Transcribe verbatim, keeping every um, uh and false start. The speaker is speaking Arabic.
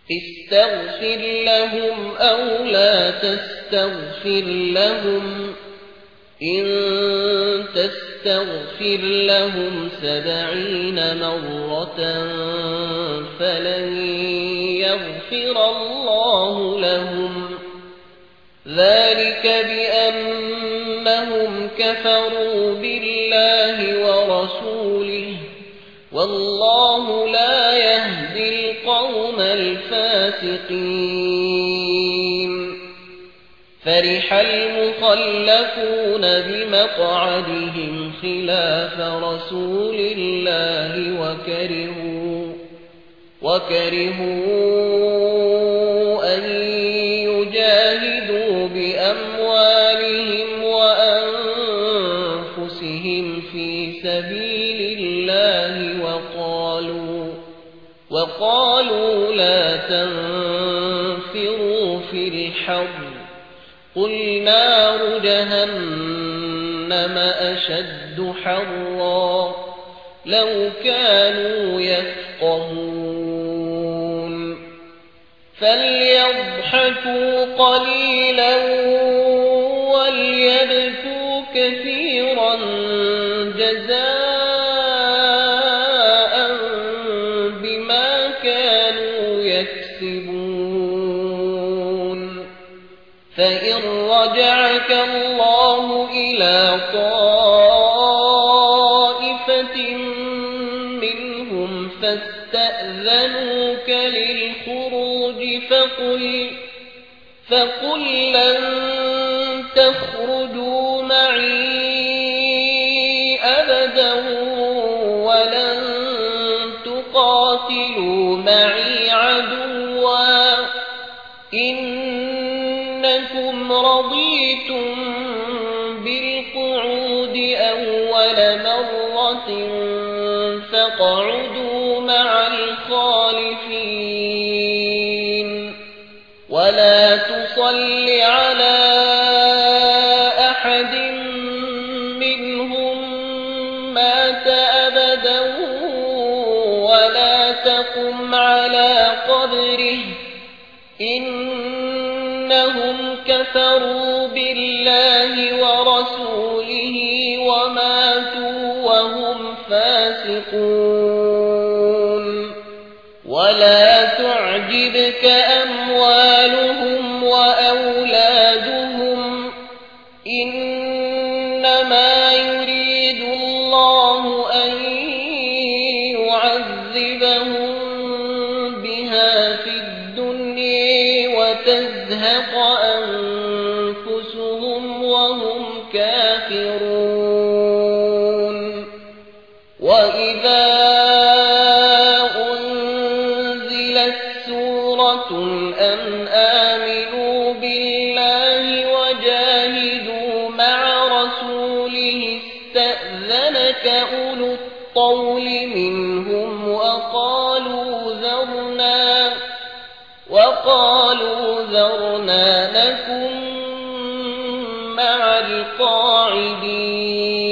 استغفر لهم أو لا تستغفر لهم إن تستغفر لهم سبعين مرة فلن يغفر الله لهم ذلك بأنهم كفروا بالله ورسوله والله لا يهدي القوم الفاسقين فرح المخلفون بمقعدهم خلاف رسول الله وكرهوا وكرهوا أن يجاهدوا بأموالهم وأنفسهم في سبيل الله وقالوا وقالوا لا تنفروا في الحر قل نار جهنم أشد حرا لو كانوا يفقهون فليضحكوا قليلا وليبكوا كثيرا جزاء بما كانوا يكسبون فإن رجعك الله إلى طائفة منهم فاستأذنوك للخروج فقل, فقل لن تخرجوا معي أبدا ولن تقاتلوا معي عدوا إنكم رضيتم بالقعود أول مرة فاقعدوا مع الخالفين ولا تصل على أحد منهم مات أبدا ولا تقم على قبره إنهم كفروا بالله ورسوله وماتوا وهم فاسقون ولا تعجبك أموالهم وأولادهم إنما يريد الله أن يعذبهم بها في الدنيا وتزهق أنفسهم وهم كافرون وإذا أنزلت سورة أن آمنوا بالله وجاهدوا مع رسوله استأذنك أولو الطول منهم وقالوا ذرنا وقالوا ذرنا نكن مع القاعدين